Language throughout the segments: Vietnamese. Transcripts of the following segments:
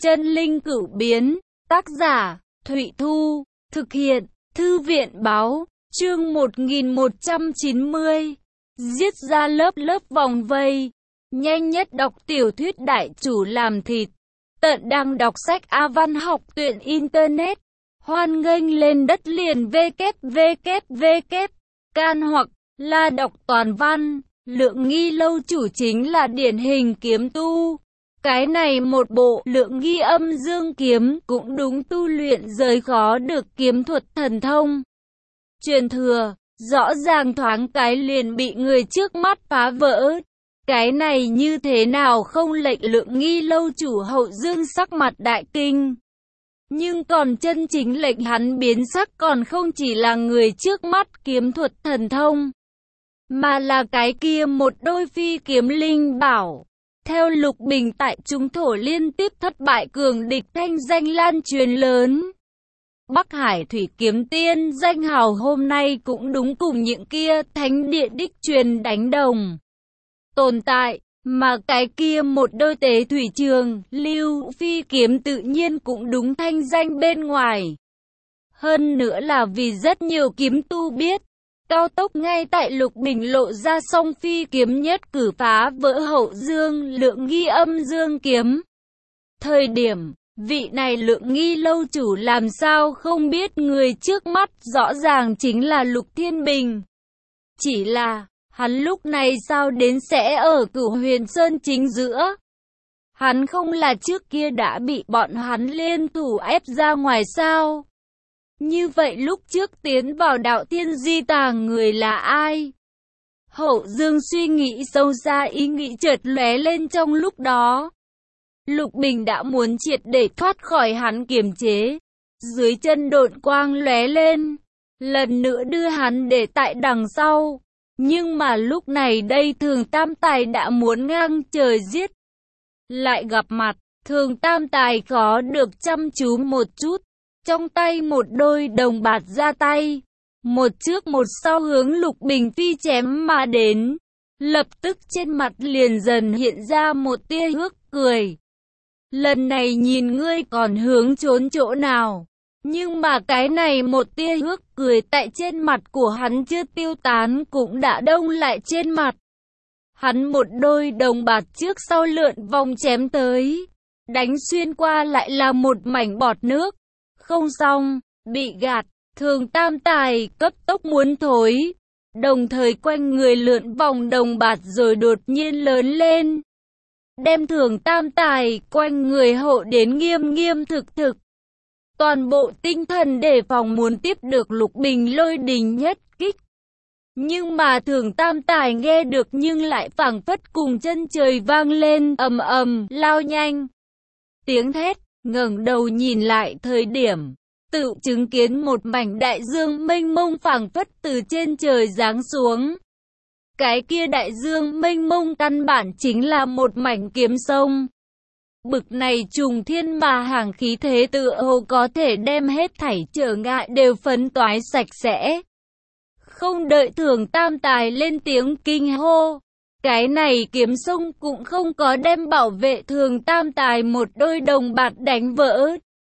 Chân linh cửu biến, tác giả, Thụy Thu, thực hiện, Thư viện báo, chương 1190, giết ra lớp lớp vòng vây, nhanh nhất đọc tiểu thuyết đại chủ làm thịt, tận đang đọc sách A Văn học truyện Internet, hoan nghênh lên đất liền www, can hoặc là đọc toàn văn, Lượng Nghi lâu chủ chính là điển hình kiếm tu. Cái này một bộ Lượng Nghi âm dương kiếm cũng đúng tu luyện giới khó được kiếm thuật thần thông. Truyền thừa, rõ ràng thoáng cái liền bị người trước mắt phá vỡ. Cái này như thế nào không lệnh Lượng Nghi lâu chủ hậu dương sắc mặt đại kinh. Nhưng còn chân chính lệnh hắn biến sắc còn không chỉ là người trước mắt kiếm thuật thần thông, mà là cái kia một đôi phi kiếm linh bảo. Theo Lục Bình tại Trung Thổ liên tiếp thất bại cường địch thanh danh lan truyền lớn. Bắc Hải Thủy Kiếm Tiên danh hào hôm nay cũng đúng cùng những kia thánh địa đích truyền đánh đồng tồn tại, mà cái kia một đôi tế thủy trường, lưu phi kiếm tự nhiên cũng đúng thanh danh bên ngoài. Hơn nữa là vì rất nhiều kiếm tu biết, cao tốc ngay tại Lục Bình lộ ra song phi kiếm nhất cử phá vỡ hậu dương Lượng Nghi âm dương kiếm. Thời điểm, vị này Lượng Nghi lâu chủ làm sao không biết người trước mắt rõ ràng chính là Lục Thiên Bình. Chỉ là, hắn lúc này sao đến sẽ ở Cửu Huyền Sơn chính giữa? Hắn không là trước kia đã bị bọn hắn liên thủ ép ra ngoài sao? Như vậy lúc trước tiến vào đạo thiên di tàng người là ai? Hậu Dương suy nghĩ sâu xa, ý nghĩ chợt lóe lên trong lúc đó. Lục Bình đã muốn triệt để thoát khỏi hắn kiềm chế. Dưới chân độn quang lóe lên, lần nữa đưa hắn để tại đằng sau. Nhưng mà lúc này đây Thường Tam Tài đã muốn ngang trời giết. Lại gặp mặt, Thường Tam Tài khó được chăm chú một chút. Trong tay một đôi đồng bạt ra tay, một trước một sau hướng Lục Bình phi chém mà đến. Lập tức trên mặt liền dần hiện ra một tia hước cười. Lần này nhìn ngươi còn hướng trốn chỗ nào? Nhưng mà cái này một tia hước cười tại trên mặt của hắn chưa tiêu tán cũng đã đông lại trên mặt. Hắn một đôi đồng bạt trước sau lượn vòng chém tới, đánh xuyên qua lại là một mảnh bọt nước. Không xong, bị gạt, Thường Tam Tài cấp tốc muốn thối, đồng thời quanh người lượn vòng đồng bạt rồi đột nhiên lớn lên. Đem Thường Tam Tài quanh người hộ đến nghiêm nghiêm thực thực. Toàn bộ tinh thần đề phòng muốn tiếp được Lục Bình lôi đình nhất kích. Nhưng mà Thường Tam Tài nghe được nhưng lại phảng phất cùng chân trời vang lên ầm ầm lao nhanh. Tiếng thét, ngẩng đầu nhìn lại thời điểm, tự chứng kiến một mảnh đại dương mênh mông phảng phất từ trên trời giáng xuống. Cái kia đại dương mênh mông căn bản chính là một mảnh kiếm sông. Bực này trùng thiên mà hàng khí thế tựa hồ có thể đem hết thảy trở ngại đều phấn toái sạch sẽ. Không đợi Thường Tam Tài lên tiếng kinh hô, cái này kiếm sông cũng không có đem bảo vệ Thường Tam Tài một đôi đồng bạt đánh vỡ,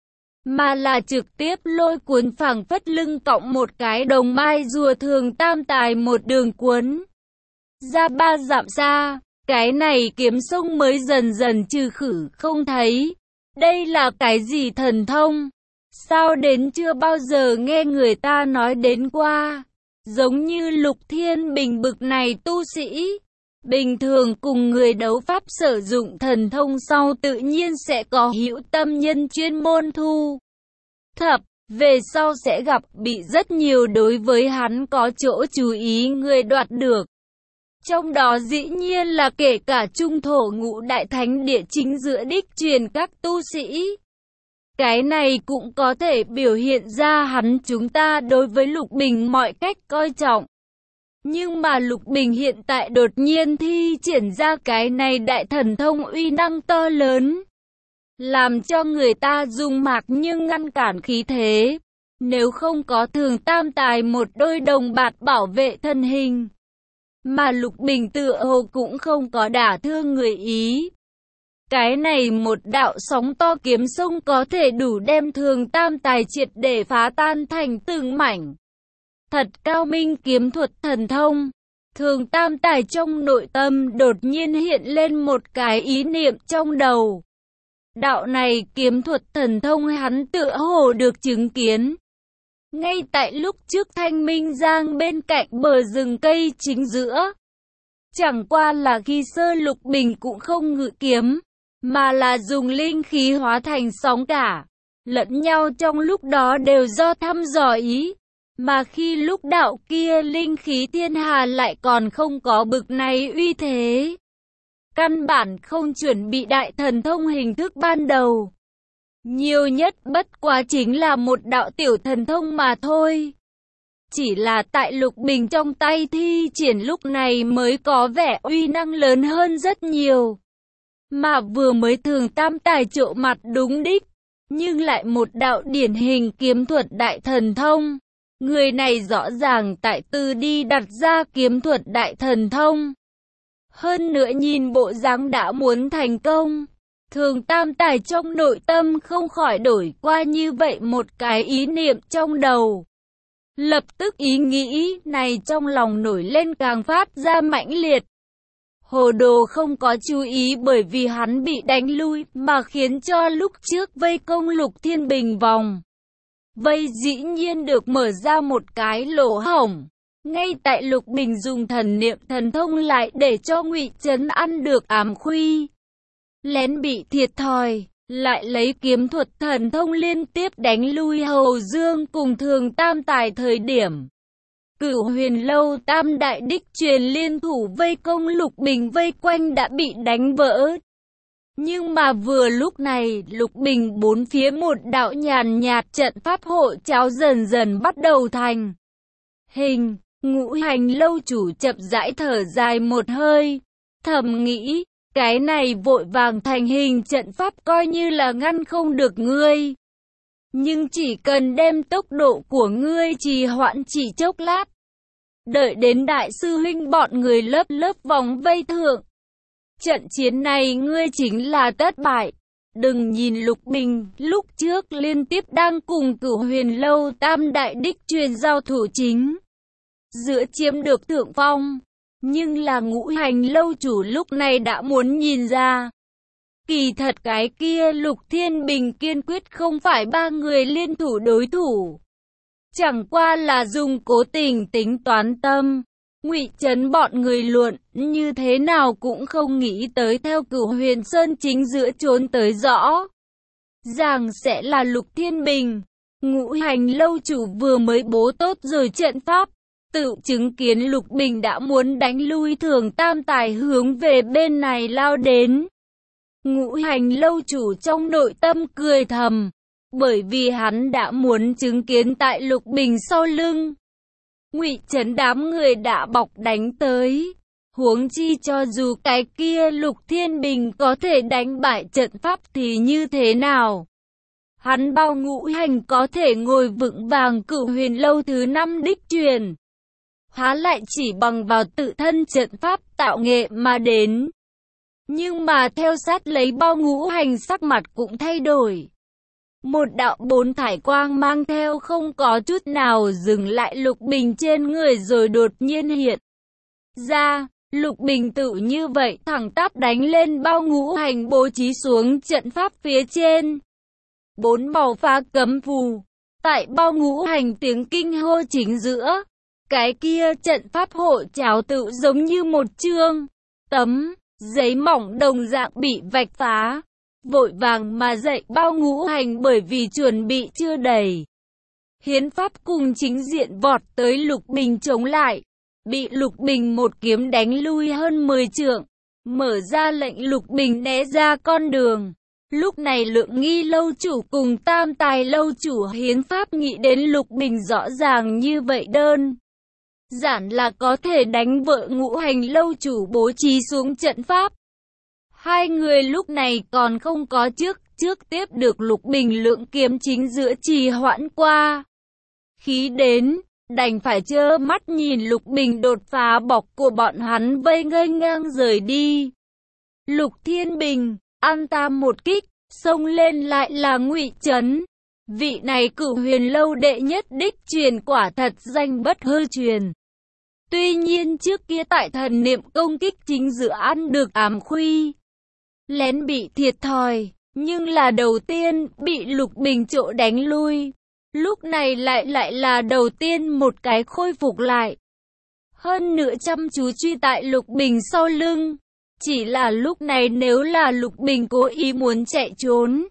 mà là trực tiếp lôi cuốn phảng phất lưng cõng một cái đồng mai rùa Thường Tam Tài một đường cuốn ra 3 dặm xa. Cái này kiếm sông mới dần dần trừ khử không thấy. Đây là cái gì thần thông? Sao đến chưa bao giờ nghe người ta nói đến qua? Giống như Lục Thiên Bình bực này tu sĩ, bình thường cùng người đấu pháp sử dụng thần thông sau tự nhiên sẽ có hữu tâm nhân chuyên môn thu thập, về sau sẽ gặp bị rất nhiều đối với hắn có chỗ chú ý người đoạt được. Trong đó dĩ nhiên là kể cả Trung Thổ ngũ đại thánh địa chính giữa đích truyền các tu sĩ. Cái này cũng có thể biểu hiện ra hắn chúng ta đối với Lục Bình mọi cách coi trọng. Nhưng mà Lục Bình hiện tại đột nhiên thi triển ra cái này đại thần thông uy năng to lớn, làm cho người ta rung mạc nhưng ngăn cản khí thế. Nếu không có Thường Tam Tài một đôi đồng bạt bảo vệ thân hình, mà Lục Bình tựa hồ cũng không có đả thương người ý. Cái này một đạo sóng to kiếm sông có thể đủ đem Thường Tam Tài triệt để phá tan thành từng mảnh. Thật cao minh kiếm thuật thần thông. Thường Tam Tài trong nội tâm đột nhiên hiện lên một cái ý niệm trong đầu. Đạo này kiếm thuật thần thông hắn tựa hồ được chứng kiến. Ngay tại lúc trước Thanh Minh Giang bên cạnh bờ rừng cây chính giữa. Chẳng qua là khi Sơ Lục Bình cũng không ngự kiếm, mà là dùng linh khí hóa thành sóng cả. Lẫn nhau trong lúc đó đều do thăm dò ý. Mà khi lúc đạo kia linh khí thiên hà lại còn không có bực này uy thế. Căn bản không chuẩn bị đại thần thông hình thức ban đầu. Nhiều nhất bất quá chính là một đạo tiểu thần thông mà thôi. Chỉ là tại Lục Bình trong tay thi triển lúc này mới có vẻ uy năng lớn hơn rất nhiều. Mà vừa mới Thường Tam Tài trộ mặt đúng đích, nhưng lại một đạo điển hình kiếm thuật đại thần thông. Người này rõ ràng tại tư đi đặt ra kiếm thuật đại thần thông. Hơn nữa nhìn bộ dáng đã muốn thành công. Thường Tam Tài trong nội tâm không khỏi đổi qua như vậy một cái ý niệm trong đầu. Lập tức ý nghĩ này trong lòng nổi lên càng phát ra mãnh liệt. Hồ Đồ không có chú ý bởi vì hắn bị đánh lui mà khiến cho lúc trước vây công Lục Thiên Bình vòng vây dĩ nhiên được mở ra một cái lỗ hổng. Ngay tại Lục Bình dùng thần niệm thần thông lại để cho Ngụy Trấn ăn được ám khuy. Lén bị thiệt thòi, lại lấy kiếm thuật thần thông liên tiếp đánh lui Hầu Dương cùng Thường Tam Tài thời điểm. Cửu Huyền Lâu Tam Đại Đích Truyền liên thủ vây công Lục Bình vây quanh đã bị đánh vỡ. Nhưng mà vừa lúc này, Lục Bình bốn phía một đạo nhàn nhạt trận pháp hộ cháo dần dần bắt đầu thành hình. Ngũ Hành Lâu chủ chậm rãi thở dài một hơi, thầm nghĩ, cái này vội vàng thành hình trận pháp coi như là ngăn không được ngươi. Nhưng chỉ cần đem tốc độ của ngươi trì hoãn chỉ chốc lát, đợi đến đại sư huynh bọn người lớp lớp vòng vây thượng. Trận chiến này ngươi chính là thất bại. Đừng nhìn Lục Bình lúc trước liên tiếp đang cùng Cửu Huyền Lâu Tam Đại Đích Truyền giao thủ chính giữa chiếm được thượng phong. Nhưng là Ngũ Hành Lâu chủ lúc này đã muốn nhìn ra. Kỳ thật cái kia Lục Thiên Bình kiên quyết không phải ba người liên thủ đối thủ. Chẳng qua là dùng cố tình tính toán tâm. Ngụy Trấn bọn người luận như thế nào cũng không nghĩ tới theo Cửu Huyền Sơn chính giữa trốn tới rõ ràng sẽ là Lục Thiên Bình. Ngũ Hành Lâu chủ vừa mới bố tốt rồi trận pháp, tự chứng kiến Lục Bình đã muốn đánh lui Thường Tam Tài hướng về bên này lao đến. Ngũ Hành Lâu chủ trong nội tâm cười thầm, bởi vì hắn đã muốn chứng kiến tại Lục Bình sau lưng. Ngụy Trấn đám người đã bọc đánh tới. Huống chi cho dù cái kia Lục Thiên Bình có thể đánh bại trận pháp thì như thế nào? Hắn bao Ngũ Hành có thể ngồi vững vàng Cửu Huyền Lâu thứ 5 đích truyền. Há lại chỉ bằng vào tự thân trận pháp tạo nghệ mà đến. Nhưng mà theo sát lấy bao Ngũ Hành sắc mặt cũng thay đổi. Một đạo bốn thải quang mang theo không có chút nào dừng lại Lục Bình trên người rồi đột nhiên hiện ra. Lục Bình tự như vậy thẳng tắp đánh lên bao Ngũ Hành bố trí xuống trận pháp phía trên. Bốn màu phá cấm phù. Tại bao Ngũ Hành tiếng kinh hô chính giữa. Cái kia trận pháp hộ cháo tự giống như một chương tấm giấy mỏng đồng dạng bị vạch phá. Vội vàng mà dậy bao Ngũ Hành bởi vì chuẩn bị chưa đầy. Hiến pháp cùng chính diện vọt tới Lục Bình chống lại. Bị Lục Bình một kiếm đánh lui hơn 10 trượng. Mở ra lệnh Lục Bình né ra con đường. Lúc này Lượng Nghi Lâu chủ cùng Tam Tài Lâu chủ hiến pháp nghĩ đến Lục Bình rõ ràng như vậy đơn giản là có thể đánh vợ Ngũ Hành Lâu chủ bố trí xuống trận pháp. Hai người lúc này còn không có trước tiếp được Lục Bình lượng kiếm chính giữa trì hoãn qua. Khí đến, đành phải trơ mắt nhìn Lục Bình đột phá bọc của bọn hắn vây ngây ngang rời đi. Lục Thiên Bình, ăn ta một kích, xông lên lại là Ngụy Trấn. Vị này Cửu Huyền lâu đệ nhất đích truyền quả thật danh bất hư truyền. Tuy nhiên trước kia tại thần niệm công kích chính giữa ăn được ám khuy, lén bị thiệt thòi, nhưng là đầu tiên bị Lục Bình chỗ đánh lui. Lúc này lại là đầu tiên một cái khôi phục lại. Hơn nữa chăm chú truy tại Lục Bình sau lưng. Chỉ là lúc này nếu là Lục Bình cố ý muốn chạy trốn,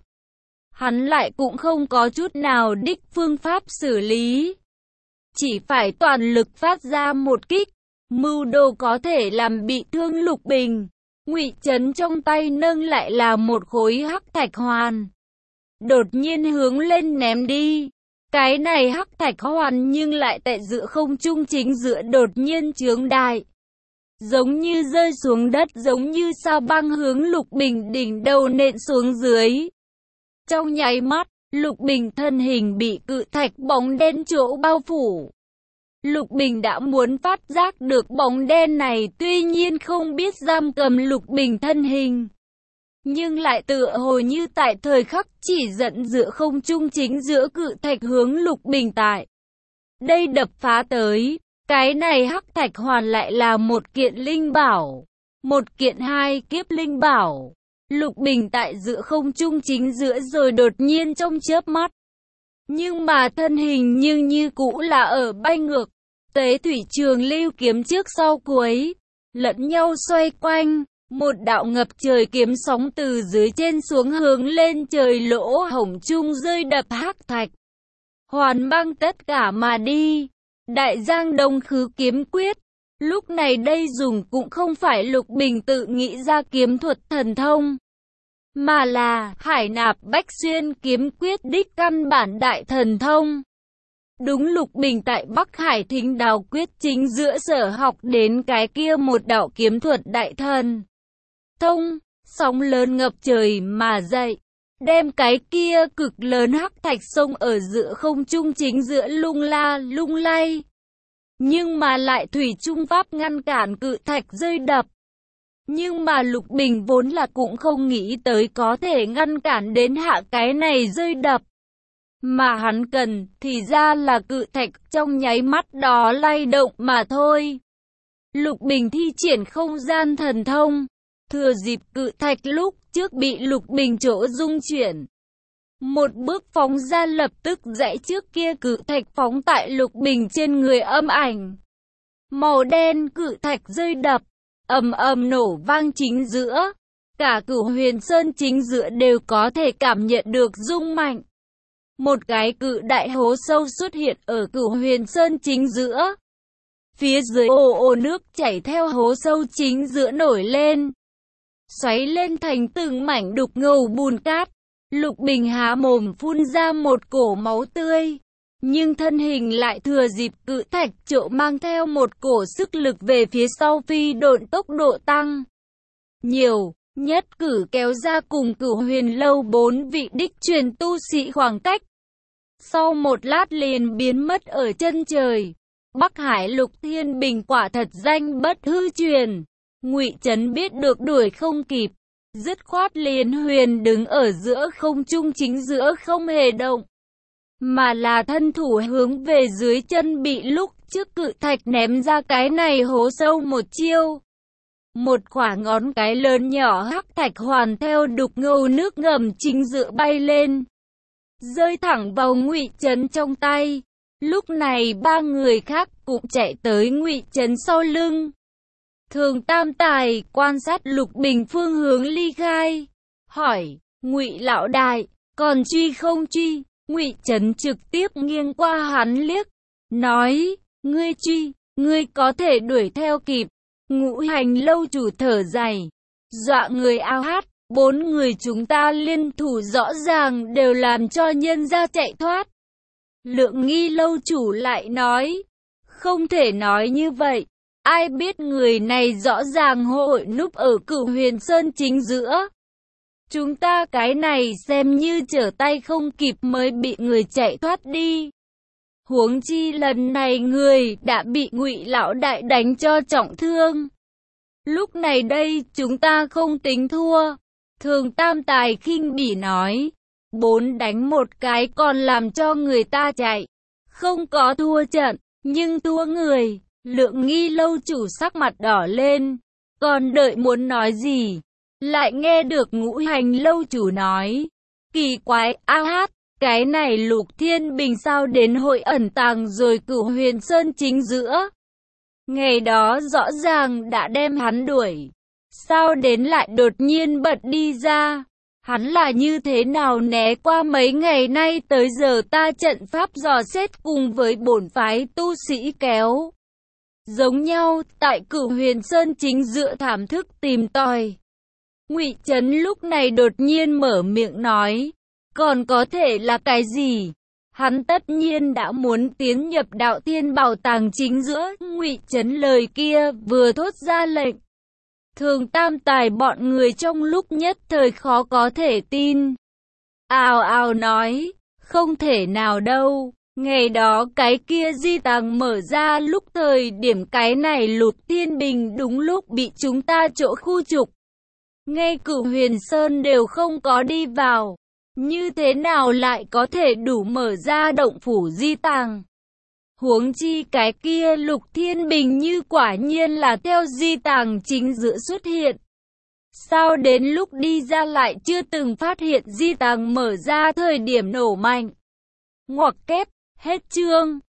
hắn lại cũng không có chút nào đích phương pháp xử lý. Chỉ phải toàn lực phát ra một kích, mưu đồ có thể làm bị thương Lục Bình. Ngụy Trấn trong tay nâng lại là một khối hắc thạch hoàn, đột nhiên hướng lên ném đi. Cái này hắc thạch hoàn nhưng lại tại giữa không trung chính giữa đột nhiên chướng đại, giống như rơi xuống đất, giống như sao băng hướng Lục Bình đỉnh đầu nện xuống dưới. Trong nháy mắt, Lục Bình thân hình bị cự thạch bóng đen chỗ bao phủ. Lục Bình đã muốn phát giác được bóng đen này, tuy nhiên không biết giam cầm Lục Bình thân hình, nhưng lại tựa hồ như tại thời khắc chỉ dẫn giữa không trung chính giữa cự thạch hướng Lục Bình tại đây đập phá tới. Cái này hắc thạch hoàn lại là một kiện linh bảo, một kiện hai kiếp linh bảo. Lục Bình tại giữa không trung chính giữa rồi đột nhiên trong chớp mắt, nhưng mà thân hình nhưng như cũ là ở bay ngược. Tế thủy trường lưu kiếm trước sau cuối, lẫn nhau xoay quanh. Một đạo ngập trời kiếm sóng từ dưới trên xuống hướng lên trời lỗ hổng chung rơi đập hắc thạch hoàn băng tất cả mà đi. Đại Giang Đông Khứ kiếm quyết, lúc này đây dùng cũng không phải Lục Bình tự nghĩ ra kiếm thuật thần thông, mà là Hải Nạp Bách Xuyên kiếm quyết đích căn bản đại thần thông. Đúng, Lục Bình tại Bắc Hải Thính Đào quyết chính giữa sở học đến cái kia một đạo kiếm thuật đại thần thông, sóng lớn ngập trời mà dậy, đem cái kia cực lớn hắc thạch sông ở giữa không trung chính giữa lung la lung lay, nhưng mà lại thủy trung pháp ngăn cản cự thạch rơi đập. Nhưng mà Lục Bình vốn là cũng không nghĩ tới có thể ngăn cản đến hạ cái này rơi đập, mà hắn cần thì ra là cự thạch trong nháy mắt đó lay động mà thôi. Lục Bình thi triển không gian thần thông, thừa dịp cự thạch lúc trước bị Lục Bình chỗ dung chuyển, một bước phóng ra, lập tức dãy trước kia cự thạch phóng tại Lục Bình trên người, âm ảnh màu đen cự thạch rơi đập, ầm ầm nổ vang chính giữa. Cả Cửu Huyền Sơn chính giữa đều có thể cảm nhận được rung mạnh. Một cái cự đại hố sâu xuất hiện ở Cửu Huyền Sơn chính giữa. Phía dưới ồ ồ nước chảy theo hố sâu chính giữa nổi lên, xoáy lên thành từng mảnh đục ngầu bùn cát. Lục Bình há mồm phun ra một cổ máu tươi, nhưng thân hình lại thừa dịp cự thạch chỗ mang theo một cổ sức lực về phía sau phi độn, tốc độ tăng nhiều, nhất cử kéo ra cùng Cửu Huyền lâu 4 vị đích truyền tu sĩ khoảng cách. Sau một lát liền biến mất ở chân trời. Bắc Hải Lục Thiên Bình quả thật danh bất hư truyền. Ngụy Trấn biết được đuổi không kịp, dứt khoát liền huyền đứng ở giữa không trung chính giữa không hề động, mà là thân thủ hướng về dưới chân bị lúc trước cự thạch ném ra cái này hố sâu một chiêu. Một quả ngón cái lớn nhỏ hắc thạch hoàn theo đục ngầu nước ngầm chính giữa bay lên, rơi thẳng vào Ngụy Trấn trong tay. Lúc này ba người khác cũng chạy tới Ngụy Trấn sau lưng. Thường Tam Tài quan sát Lục Bình phương hướng ly khai, hỏi: Ngụy lão đại, còn truy không truy? Ngụy Trấn trực tiếp nghiêng qua hắn liếc, nói: ngươi truy, ngươi có thể đuổi theo kịp. Ngũ Hành lâu chủ thở dài, dọa người ao hát, 4 người chúng ta liên thủ rõ ràng đều làm cho nhân gia chạy thoát. Lượng Nghi lâu chủ lại nói: không thể nói như vậy, ai biết người này rõ ràng hội núp ở Cửu Huyền Sơn chính giữa. Chúng ta cái này xem như trở tay không kịp mới bị người chạy thoát đi. Huống chi lần này người đã bị Ngụy lão đại đánh cho trọng thương. Lúc này đây chúng ta không tính thua. Thường Tam Tài khinh bỉ nói, 4 đánh một cái còn làm cho người ta chạy. Không có thua trận, nhưng thua người. Lượng Nghi lâu chủ sắc mặt đỏ lên, còn đợi muốn nói gì, lại nghe được Ngũ Hành lâu chủ nói, kỳ quái, a hát, cái này Lục Thiên Bình sao đến hội ẩn tàng rồi Cửu Huyền Sơn chính giữa. Ngày đó rõ ràng đã đem hắn đuổi, sao đến lại đột nhiên bật đi ra. Hắn là như thế nào né qua mấy ngày nay tới giờ ta trận pháp dò xét cùng với bổn phái tu sĩ kéo giống nhau, tại Cửu Huyền Sơn chính giữa thảm thức tìm tòi. Ngụy Chấn lúc này đột nhiên mở miệng nói, còn có thể là cái gì? Hắn tất nhiên đã muốn tiến nhập đạo tiên bảo tàng chính giữa. Ngụy Chấn lời kia vừa thốt ra lệnh, Thường Tam Tài bọn người trong lúc nhất thời khó có thể tin. Ào ào nói, không thể nào đâu. Ngày đó cái kia di tàng mở ra lúc thời điểm cái này Lục Thiên Bình đúng lúc bị chúng ta chỗ khu trục. Ngay Cửu Huyền Sơn đều không có đi vào. Như thế nào lại có thể đủ mở ra động phủ di tàng? Huống chi cái kia Lục Thiên Bình như quả nhiên là theo di tàng chính giữa xuất hiện. Sao đến lúc đi ra lại chưa từng phát hiện di tàng mở ra thời điểm nổ mạnh? Ngoặc kép, hết chương.